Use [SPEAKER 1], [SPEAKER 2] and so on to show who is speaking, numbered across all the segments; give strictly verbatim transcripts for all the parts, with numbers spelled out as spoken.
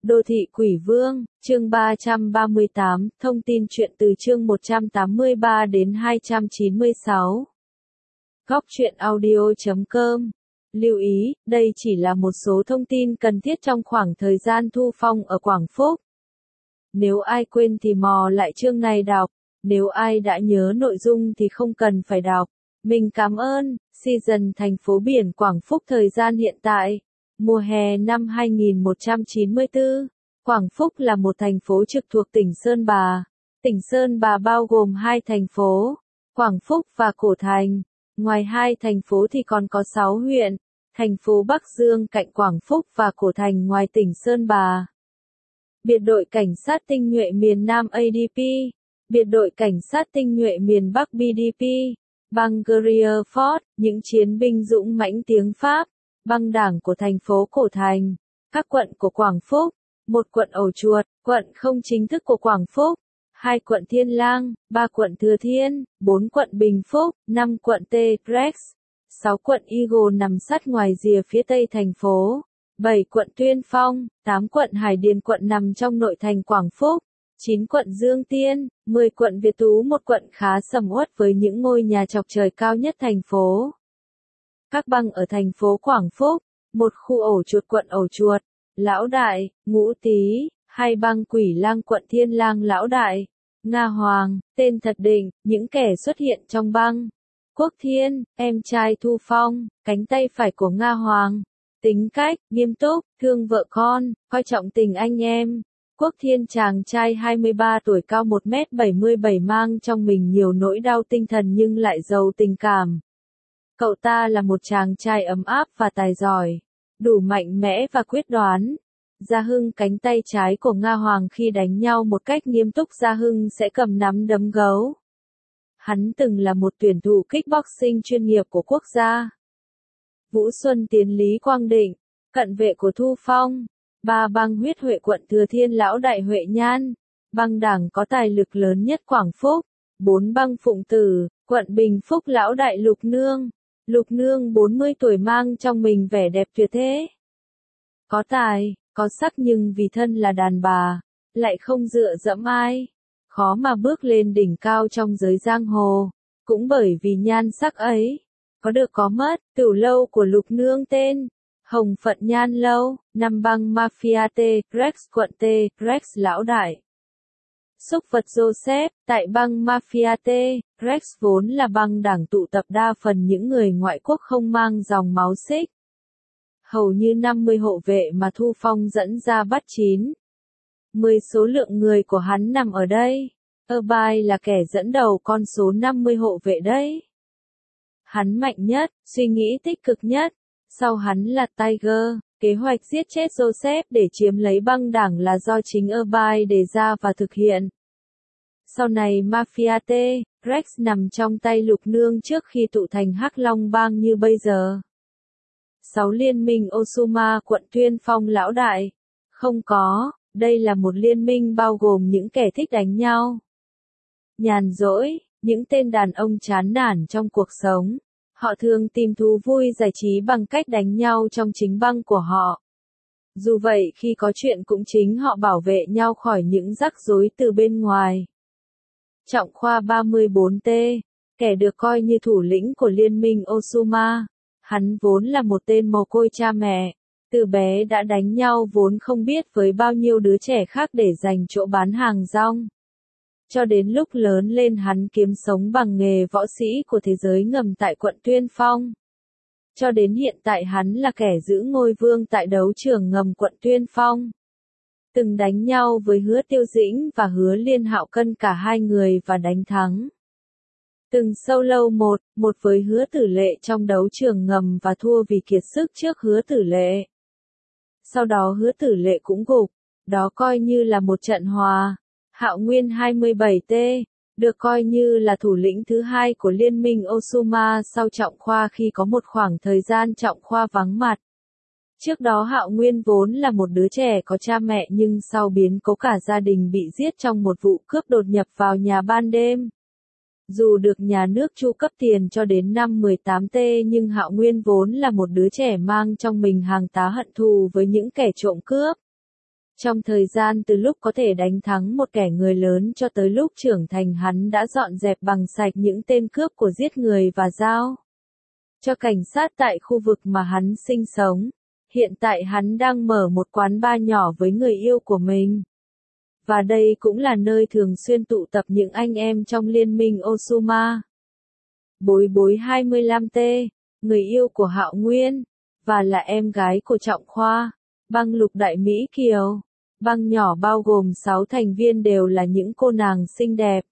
[SPEAKER 1] Đô thị quỷ vương, chương ba trăm ba mươi tám, thông tin truyện từ chương một trăm tám mươi ba đến hai trăm chín mươi sáu. Góc truyện audio chấm com. Lưu ý, đây chỉ là một số thông tin cần thiết trong khoảng thời gian Thu Phong ở Quảng Phúc. Nếu ai quên thì mò lại chương này đọc, nếu ai đã nhớ nội dung thì không cần phải đọc. Mình cảm ơn. Season thành phố biển Quảng Phúc thời gian hiện tại. Mùa hè năm hai nghìn một trăm chín mươi tư, Quảng Phúc là một thành phố trực thuộc tỉnh Sơn Bà. Tỉnh Sơn Bà bao gồm hai thành phố, Quảng Phúc và Cổ Thành. Ngoài hai thành phố thì còn có sáu huyện, thành phố Bắc Dương cạnh Quảng Phúc và Cổ Thành ngoài tỉnh Sơn Bà. Biệt đội Cảnh sát tinh nhuệ miền Nam A D P, Biệt đội Cảnh sát tinh nhuệ miền Bắc B D P, băng Guerrier Force, những chiến binh dũng mãnh tiếng Pháp. Băng đảng của thành phố Cổ Thành, các quận của Quảng Phúc, một quận Ổ Chuột, quận không chính thức của Quảng Phúc, hai quận Thiên Lang, ba quận Thừa Thiên, bốn quận Bình Phúc, năm quận T-Rex, sáu quận Eagle nằm sát ngoài rìa phía tây thành phố, bảy quận Tuyên Phong, tám quận Hải Điền quận nằm trong nội thành Quảng Phúc, chín quận Dương Tiên, mười quận Việt Tú, một quận khá sầm uất với những ngôi nhà chọc trời cao nhất thành phố. Các băng ở thành phố Quảng Phúc, một khu Ổ Chuột quận Ổ Chuột, Lão Đại, Ngũ Tý, hai băng Quỷ Lang quận Thiên Lang Lão Đại, Nga Hoàng, tên thật Định, những kẻ xuất hiện trong băng. Quốc Thiên, em trai Thu Phong, cánh tay phải của Nga Hoàng, tính cách, nghiêm túc, thương vợ con, coi trọng tình anh em. Quốc Thiên chàng trai hai mươi ba tuổi cao một mét bảy mươi bảy mang trong mình nhiều nỗi đau tinh thần nhưng lại giàu tình cảm. Cậu ta là một chàng trai ấm áp và tài giỏi, đủ mạnh mẽ và quyết đoán. Gia Hưng cánh tay trái của Nga Hoàng khi đánh nhau một cách nghiêm túc Gia Hưng sẽ cầm nắm đấm gấu. Hắn từng là một tuyển thủ kickboxing chuyên nghiệp của quốc gia. Vũ Xuân Tiến Lý Quang Định, cận vệ của Thu Phong. Ba băng huyết Huệ quận Thừa Thiên Lão Đại Huệ Nhan, băng đảng có tài lực lớn nhất Quảng Phúc. Bốn băng Phụng Tử, quận Bình Phúc Lão Đại Lục Nương. Lục Nương bốn mươi tuổi mang trong mình vẻ đẹp tuyệt thế. Có tài, có sắc nhưng vì thân là đàn bà, lại không dựa dẫm ai. Khó mà bước lên đỉnh cao trong giới giang hồ. Cũng bởi vì nhan sắc ấy, có được có mất, Tửu lâu của Lục Nương tên Hồng Phận Nhan lâu, năm băng Mafia T-Rex quận T-Rex Lão Đại. Xúc vật Joseph, tại băng Mafia T-Rex vốn là băng đảng tụ tập đa phần những người ngoại quốc không mang dòng máu Sikh. Hầu như năm mươi hộ vệ mà Thu Phong dẫn ra bắt chín. mười số lượng người của hắn nằm ở đây. Erbai là kẻ dẫn đầu con số năm mươi hộ vệ đấy. Hắn mạnh nhất, suy nghĩ tích cực nhất. Sau hắn là Tiger. Kế hoạch giết chết Joseph để chiếm lấy băng đảng là do chính Erbai đề ra và thực hiện. Sau này Mafia T-Rex nằm trong tay Lục Nương trước khi tụ thành Hắc Long Bang như bây giờ. Sáu liên minh Osuma quận Tuyên Phong Lão Đại. Không có, đây là một liên minh bao gồm những kẻ thích đánh nhau. Nhàn rỗi, những tên đàn ông chán nản trong cuộc sống. Họ thường tìm thú vui giải trí bằng cách đánh nhau trong chính băng của họ. Dù vậy khi có chuyện cũng chính họ bảo vệ nhau khỏi những rắc rối từ bên ngoài. Trọng Khoa ba mươi bốn T, kẻ được coi như thủ lĩnh của liên minh Osuma. Hắn vốn là một tên mồ côi cha mẹ. Từ bé đã đánh nhau vốn không biết với bao nhiêu đứa trẻ khác để giành chỗ bán hàng rong. Cho đến lúc lớn lên hắn kiếm sống bằng nghề võ sĩ của thế giới ngầm tại quận Tuyên Phong. Cho đến hiện tại hắn là kẻ giữ ngôi vương tại đấu trường ngầm quận Tuyên Phong. Từng đánh nhau với Hứa Tiêu Dĩnh và Hứa Liên Hạo Cân cả hai người và đánh thắng. Từng solo một, một với Hứa Tử Lệ trong đấu trường ngầm và thua vì kiệt sức trước Hứa Tử Lệ. Sau đó Hứa Tử Lệ cũng gục, đó coi như là một trận hòa. Hạo Nguyên hai mươi bảy T, được coi như là thủ lĩnh thứ hai của liên minh Osuma sau Trọng Khoa khi có một khoảng thời gian Trọng Khoa vắng mặt. Trước đó Hạo Nguyên vốn là một đứa trẻ có cha mẹ nhưng sau biến cố cả gia đình bị giết trong một vụ cướp đột nhập vào nhà ban đêm. Dù được nhà nước chu cấp tiền cho đến năm mười tám T nhưng Hạo Nguyên vốn là một đứa trẻ mang trong mình hàng tá hận thù với những kẻ trộm cướp. Trong thời gian từ lúc có thể đánh thắng một kẻ người lớn cho tới lúc trưởng thành, hắn đã dọn dẹp bằng sạch những tên cướp của giết người và giao cho cảnh sát tại khu vực mà hắn sinh sống. Hiện tại hắn đang mở một quán bar nhỏ với người yêu của mình. Và đây cũng là nơi thường xuyên tụ tập những anh em trong liên minh Osuma. Bối Bối hai mươi lăm T, người yêu của Hạo Nguyên, và là em gái của Trọng Khoa. Băng Lục Đại Mỹ Kiều. Băng nhỏ bao gồm sáu thành viên đều là những cô nàng xinh đẹp.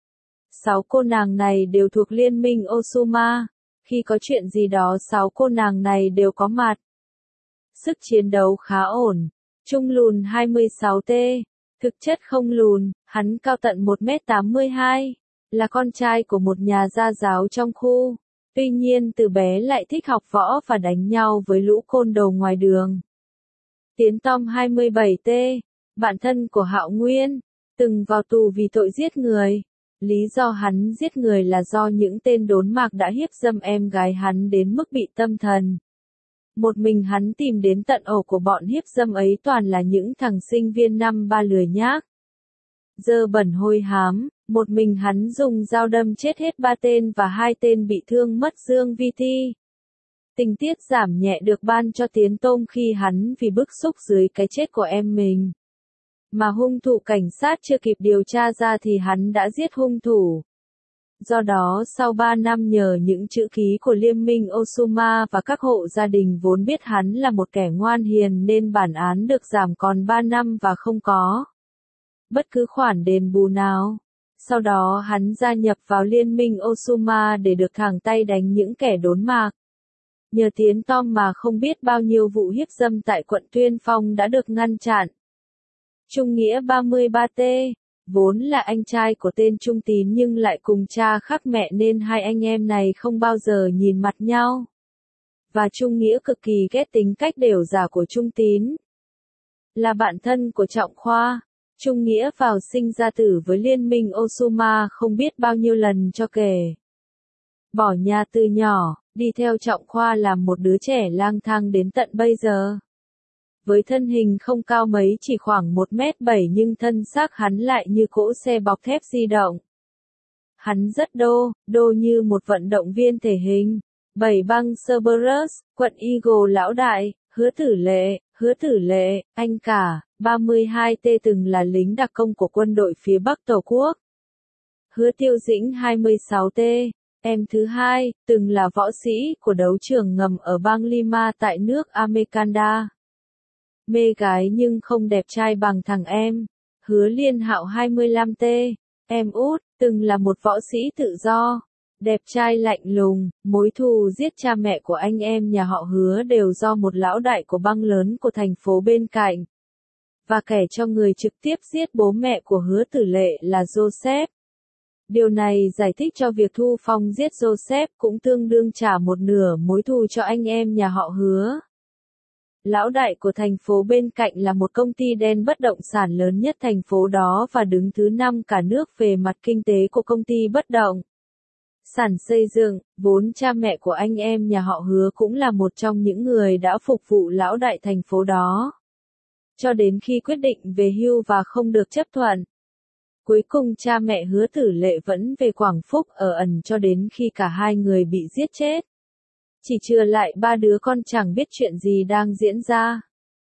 [SPEAKER 1] sáu cô nàng này đều thuộc liên minh Osuma. Khi có chuyện gì đó sáu cô nàng này đều có mặt. Sức chiến đấu khá ổn. Trung lùn hai mươi sáu T. Thực chất không lùn, hắn cao tận một mét tám mươi hai. Là con trai của một nhà gia giáo trong khu. Tuy nhiên từ bé lại thích học võ và đánh nhau với lũ côn đồ ngoài đường. Tiến Tom hai mươi bảy T. Bạn thân của Hạo Nguyên. Từng vào tù vì tội giết người. Lý do hắn giết người là do những tên đốn mạc đã hiếp dâm em gái hắn đến mức bị tâm thần. Một mình hắn tìm đến tận ổ của bọn hiếp dâm ấy toàn là những thằng sinh viên năm ba lười nhác. Dơ bẩn hôi hám, một mình hắn dùng dao đâm chết hết ba tên và hai tên bị thương mất dương vi ti. Tình tiết giảm nhẹ được ban cho Tiến Tôm khi hắn vì bức xúc dưới cái chết của em mình. Mà hung thủ cảnh sát chưa kịp điều tra ra thì hắn đã giết hung thủ. Do đó sau ba năm nhờ những chữ ký của Liên minh Osuma và các hộ gia đình vốn biết hắn là một kẻ ngoan hiền nên bản án được giảm còn ba năm và không có bất cứ khoản đền bù nào. Sau đó hắn gia nhập vào Liên minh Osuma để được thẳng tay đánh những kẻ đốn mạc. Nhờ Tiến Tom mà không biết bao nhiêu vụ hiếp dâm tại quận Tuyên Phong đã được ngăn chặn. Trung Nghĩa ba mươi ba T. Vốn là anh trai của tên Trung Tín nhưng lại cùng cha khác mẹ nên hai anh em này không bao giờ nhìn mặt nhau. Và Trung Nghĩa cực kỳ ghét tính cách đểu giả của Trung Tín. Là bạn thân của Trọng Khoa, Trung Nghĩa vào sinh ra tử với Liên minh Osuma không biết bao nhiêu lần cho kể. Bỏ nhà từ nhỏ, đi theo Trọng Khoa làm một đứa trẻ lang thang đến tận bây giờ. Với thân hình không cao mấy chỉ khoảng một mét bảy nhưng thân xác hắn lại như cỗ xe bọc thép di động. Hắn rất đô, đô như một vận động viên thể hình. Bảy băng Cerberus, quận Eagle lão đại, Hứa Tử Lệ, Hứa Tử Lệ, anh cả, ba mươi hai T từng là lính đặc công của quân đội phía Bắc Tổ quốc. Hứa Tiêu Dĩnh hai mươi sáu T, em thứ hai, từng là võ sĩ của đấu trường ngầm ở bang Lima tại nước Americanda. Mê gái nhưng không đẹp trai bằng thằng em. Hứa Liên Hạo hai mươi lăm T, em út, từng là một võ sĩ tự do. Đẹp trai lạnh lùng, mối thù giết cha mẹ của anh em nhà họ Hứa đều do một lão đại của băng lớn của thành phố bên cạnh. Và kẻ cho người trực tiếp giết bố mẹ của Hứa Tử Lệ là Joseph. Điều này giải thích cho việc Thu Phong giết Joseph cũng tương đương trả một nửa mối thù cho anh em nhà họ Hứa. Lão đại của thành phố bên cạnh là một công ty đen bất động sản lớn nhất thành phố đó và đứng thứ năm cả nước về mặt kinh tế của công ty bất động sản xây dựng, vốn cha mẹ của anh em nhà họ Hứa cũng là một trong những người đã phục vụ lão đại thành phố đó. Cho đến khi quyết định về hưu và không được chấp thuận. Cuối cùng cha mẹ Hứa Tử Lệ vẫn về Quảng Phúc ở ẩn cho đến khi cả hai người bị giết chết. Chỉ chừa lại ba đứa con chẳng biết chuyện gì đang diễn ra.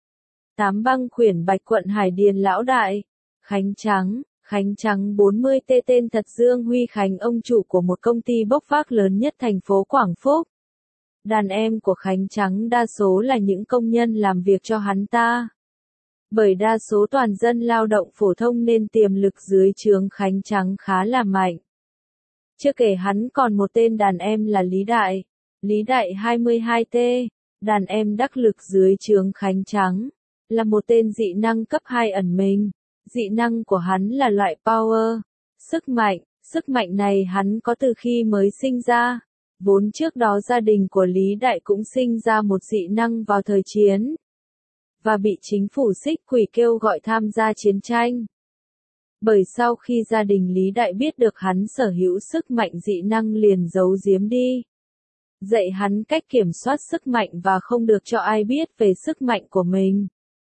[SPEAKER 1] Tám băng khuyển Bạch quận Hải Điền lão đại. Khánh Trắng, Khánh Trắng bốn mươi T tên thật Dương Huy Khánh, ông chủ của một công ty bốc vác lớn nhất thành phố Quảng Phúc. Đàn em của Khánh Trắng đa số là những công nhân làm việc cho hắn ta. Bởi đa số toàn dân lao động phổ thông nên tiềm lực dưới trướng Khánh Trắng khá là mạnh. Chưa kể hắn còn một tên đàn em là Lý Đại. Lý Đại hai mươi hai T, đàn em đắc lực dưới trướng Khánh Trắng, là một tên dị năng cấp hai ẩn mình. Dị năng của hắn là loại power, sức mạnh, sức mạnh này hắn có từ khi mới sinh ra. Vốn trước đó gia đình của Lý Đại cũng sinh ra một dị năng vào thời chiến, và bị chính phủ Xích Quỷ kêu gọi tham gia chiến tranh. Bởi sau khi gia đình Lý Đại biết được hắn sở hữu sức mạnh dị năng liền giấu giếm đi. Dạy hắn cách kiểm soát sức mạnh và không được cho ai biết về sức mạnh của mình.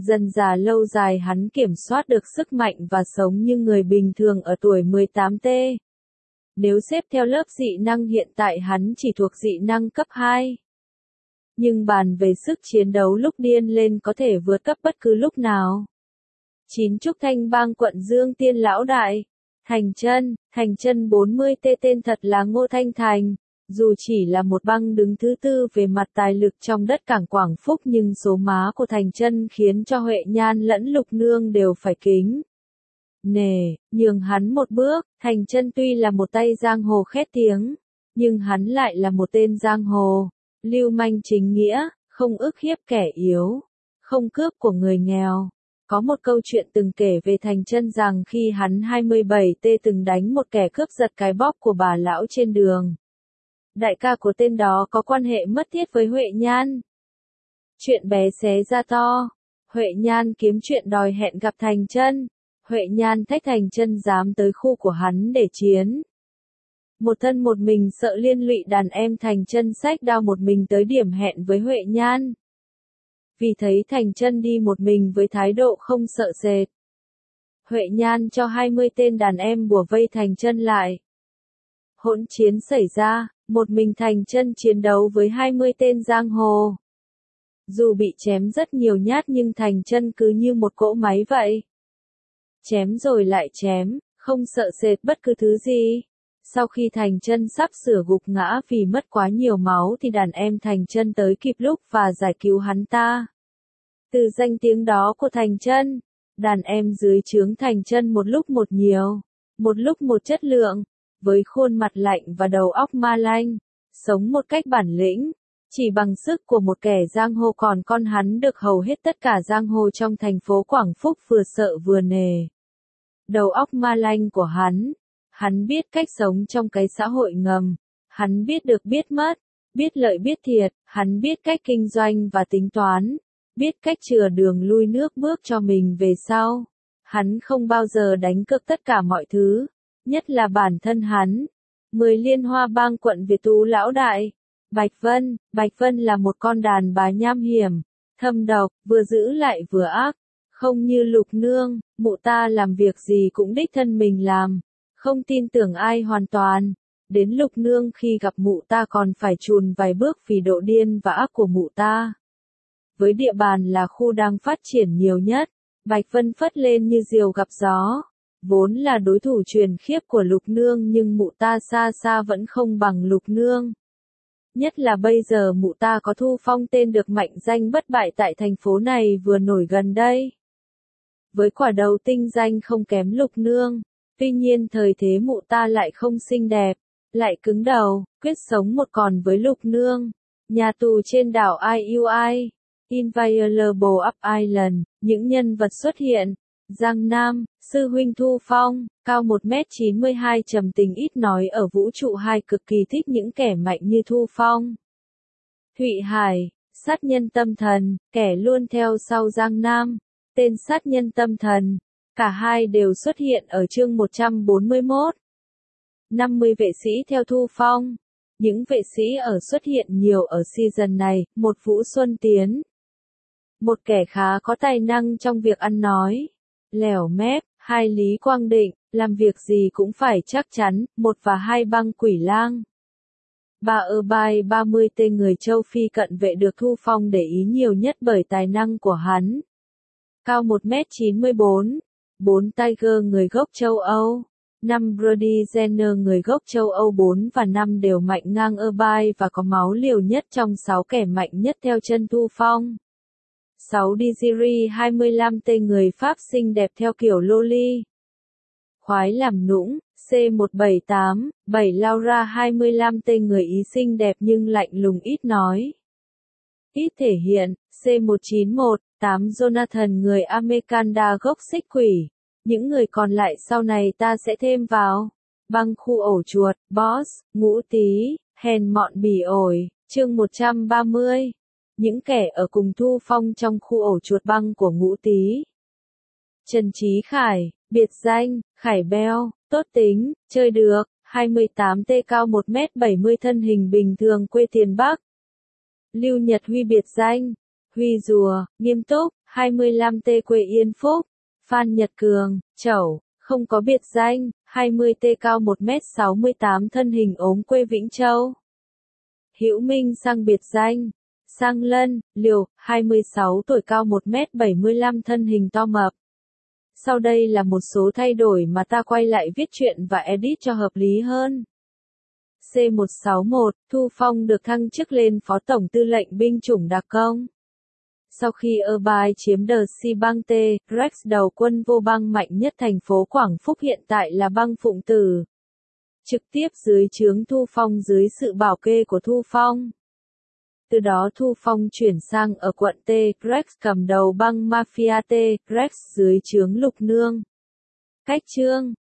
[SPEAKER 1] Dần dà lâu dài hắn kiểm soát được sức mạnh và sống như người bình thường ở tuổi mười tám T. Nếu xếp theo lớp dị năng hiện tại hắn chỉ thuộc dị năng cấp hai. Nhưng bàn về sức chiến đấu lúc điên lên có thể vượt cấp bất cứ lúc nào. chín Trúc Thanh Bang quận Dương Tiên Lão Đại. Thành Chân, Thành Chân bốn mươi T tên thật là Ngô Thanh Thành. Dù chỉ là một bang đứng thứ tư về mặt tài lực trong đất cảng Quảng Phúc nhưng số má của Thành Chân khiến cho Huệ Nhan lẫn Lục Nương đều phải kính nể, nhường hắn một bước. Thành Chân tuy là một tay giang hồ khét tiếng, nhưng hắn lại là một tên giang hồ, lưu manh chính nghĩa, không ức hiếp kẻ yếu, không cướp của người nghèo. Có một câu chuyện từng kể về Thành Chân rằng khi hắn hai mươi bảy T từng đánh một kẻ cướp giật cái bóp của bà lão trên đường. Đại ca của tên đó có quan hệ mật thiết với Huệ Nhan. Chuyện bé xé ra to. Huệ Nhan kiếm chuyện đòi hẹn gặp Thành Chân. Huệ Nhan thách Thành Chân dám tới khu của hắn để chiến. Một thân một mình sợ liên lụy đàn em, Thành Chân xách đao một mình tới điểm hẹn với Huệ Nhan. Vì thấy Thành Chân đi một mình với thái độ không sợ sệt, Huệ Nhan cho hai mươi tên đàn em bủa vây Thành Chân lại. Hỗn chiến xảy ra, một mình Thành Chân chiến đấu với hai mươi tên giang hồ. Dù bị chém rất nhiều nhát nhưng Thành Chân cứ như một cỗ máy vậy. Chém rồi lại chém, không sợ sệt bất cứ thứ gì. Sau khi Thành Chân sắp sửa gục ngã vì mất quá nhiều máu thì đàn em Thành Chân tới kịp lúc và giải cứu hắn ta. Từ danh tiếng đó của Thành Chân, đàn em dưới trướng Thành Chân một lúc một nhiều, một lúc một chất lượng, với khuôn mặt lạnh và đầu óc ma lanh, sống một cách bản lĩnh, chỉ bằng sức của một kẻ giang hồ còn con hắn được hầu hết tất cả giang hồ trong thành phố Quảng Phúc vừa sợ vừa nể. Đầu óc ma lanh của hắn, hắn biết cách sống trong cái xã hội ngầm, hắn biết được biết mất, biết lợi biết thiệt, hắn biết cách kinh doanh và tính toán, biết cách chừa đường lui nước bước cho mình về sau. Hắn không bao giờ đánh cược tất cả mọi thứ, nhất là bản thân hắn. Mười Liên Hoa Bang quận Việt Tú Lão Đại. Bạch Vân, Bạch Vân là một con đàn bà nham hiểm, thâm độc, vừa dữ lại vừa ác, không như Lục Nương, mụ ta làm việc gì cũng đích thân mình làm, không tin tưởng ai hoàn toàn. Đến Lục Nương khi gặp mụ ta còn phải chùn vài bước vì độ điên và ác của mụ ta. Với địa bàn là khu đang phát triển nhiều nhất, Bạch Vân phất lên như diều gặp gió. Vốn là đối thủ truyền khiếp của Lục Nương nhưng mụ ta xa xa vẫn không bằng Lục Nương. Nhất là bây giờ mụ ta có Thu Phong, tên được mệnh danh bất bại tại thành phố này vừa nổi gần đây. Với quả đầu tinh danh không kém Lục Nương, tuy nhiên thời thế mụ ta lại không xinh đẹp, lại cứng đầu, quyết sống một còn với Lục Nương. Nhà tù trên đảo i u i, Inviolable Up Island, những nhân vật xuất hiện. Giang Nam, sư huynh Thu Phong, cao một mét chín mươi hai, trầm tình ít nói, ở vũ trụ hai cực kỳ thích những kẻ mạnh như Thu Phong. Thụy Hải, sát nhân tâm thần, kẻ luôn theo sau Giang Nam, tên sát nhân tâm thần. Cả hai đều xuất hiện ở chương một trăm bốn mươi mốt. năm mươi vệ sĩ theo Thu Phong. Những vệ sĩ ở xuất hiện nhiều ở season này. Một Vũ Xuân Tiến, một kẻ khá có tài năng trong việc ăn nói, lẻo mép. Hai Lý Quang Định, làm việc gì cũng phải chắc chắn. Một và hai Băng Quỷ Lang. Ba ơ bai ba mươi T người châu Phi cận vệ được Thu Phong để ý nhiều nhất bởi tài năng của hắn. Cao một mét chín mươi bốn. Bốn Tiger người gốc châu Âu. Năm Brody Jenner người gốc châu Âu. Bốn và năm đều mạnh ngang ơ bai và có máu liều nhất trong sáu kẻ mạnh nhất theo chân Thu Phong. sáu Desiree hai mươi lăm T người Pháp xinh đẹp theo kiểu loli, khoái làm nũng. C một bảy tám. bảy Laura hai mươi lăm T người Ý xinh đẹp nhưng lạnh lùng ít nói, ít thể hiện. C một chín một. tám Jonathan người Americanda gốc xích quỷ. Những người còn lại sau này ta sẽ thêm vào. Băng khu ổ chuột, Boss, Ngũ Tý, hèn mọn bỉ ổi, chương một trăm ba mươi. Những kẻ ở cùng Thu Phong trong khu ổ chuột băng của Ngũ Tý. Trần Chí Khải, biệt danh, Khải Beo, tốt tính, chơi được, hai mươi tám T cao một mét bảy mươi, thân hình bình thường, quê Tiền Bắc. Lưu Nhật Huy biệt danh, Huy Rùa, nghiêm túc, hai mươi lăm T quê Yên Phúc, Phan Nhật Cường, Chẩu, không có biệt danh, hai mươi T cao một mét sáu mươi tám thân hình ốm quê Vĩnh Châu. Hữu Minh sang biệt danh, Sang Lân, Liều, hai mươi sáu tuổi cao một mét bảy mươi lăm thân hình to mập. Sau đây là một số thay đổi mà ta quay lại viết truyện và edit cho hợp lý hơn. C một sáu một, Thu Phong được thăng chức lên Phó Tổng Tư lệnh binh chủng đặc công. Sau khi Irbai chiếm đờ Si bang T, Rex đầu quân vô bang mạnh nhất thành phố Quảng Phúc hiện tại là bang Phụng Tử. Trực tiếp dưới trướng Thu Phong dưới sự bảo kê của Thu Phong. Từ đó Thu Phong chuyển sang ở quận T, Rex cầm đầu băng Mafia T, Rex dưới trướng Lục Nương. Cách chương